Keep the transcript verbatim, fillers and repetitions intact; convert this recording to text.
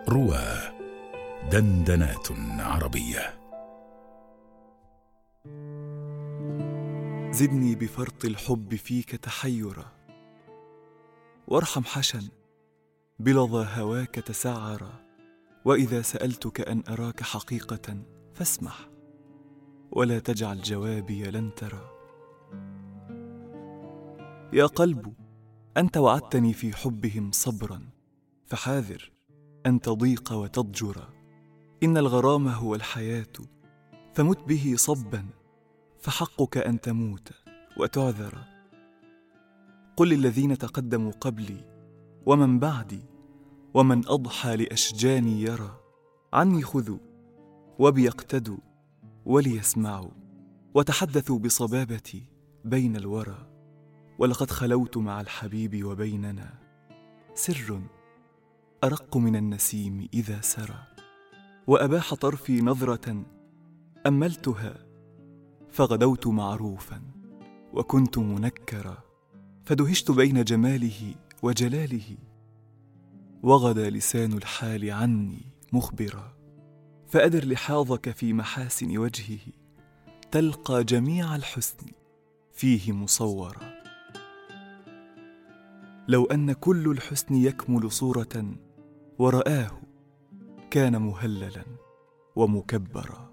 روى دندنات عربية. زدني بفرط الحب فيك تحيرا، وارحم حشا بلظى هواك تسعرا. وإذا سألتك أن أراك حقيقة فاسمح، ولا تجعل جوابي لن ترى. يا قلب، أنت وعدتني في حبهم صبرا، فحاذر أن تضيق وتضجر. إن الغرام هو الحياة، فمت به صبا، فحقك أن تموت وتعذر. قل للذين تقدموا قبلي ومن بعدي، ومن أضحى لأشجاني يرى، عني خذوا وبيقتدوا وليسمعوا، وتحدثوا بصبابتي بين الورى. ولقد خلوت مع الحبيب وبيننا سر أرق من النسيم إذا سرى. وأباح طرفي نظرة أملتها، فغدوت معروفا وكنت منكرا. فدهشت بين جماله وجلاله، وغدا لسان الحال عني مخبرا. فأدر لحاظك في محاسن وجهه، تلقى جميع الحسن فيه مصورا. لو أن كل الحسن يكمل صورة ورآه، كان مهللا ومكبرا.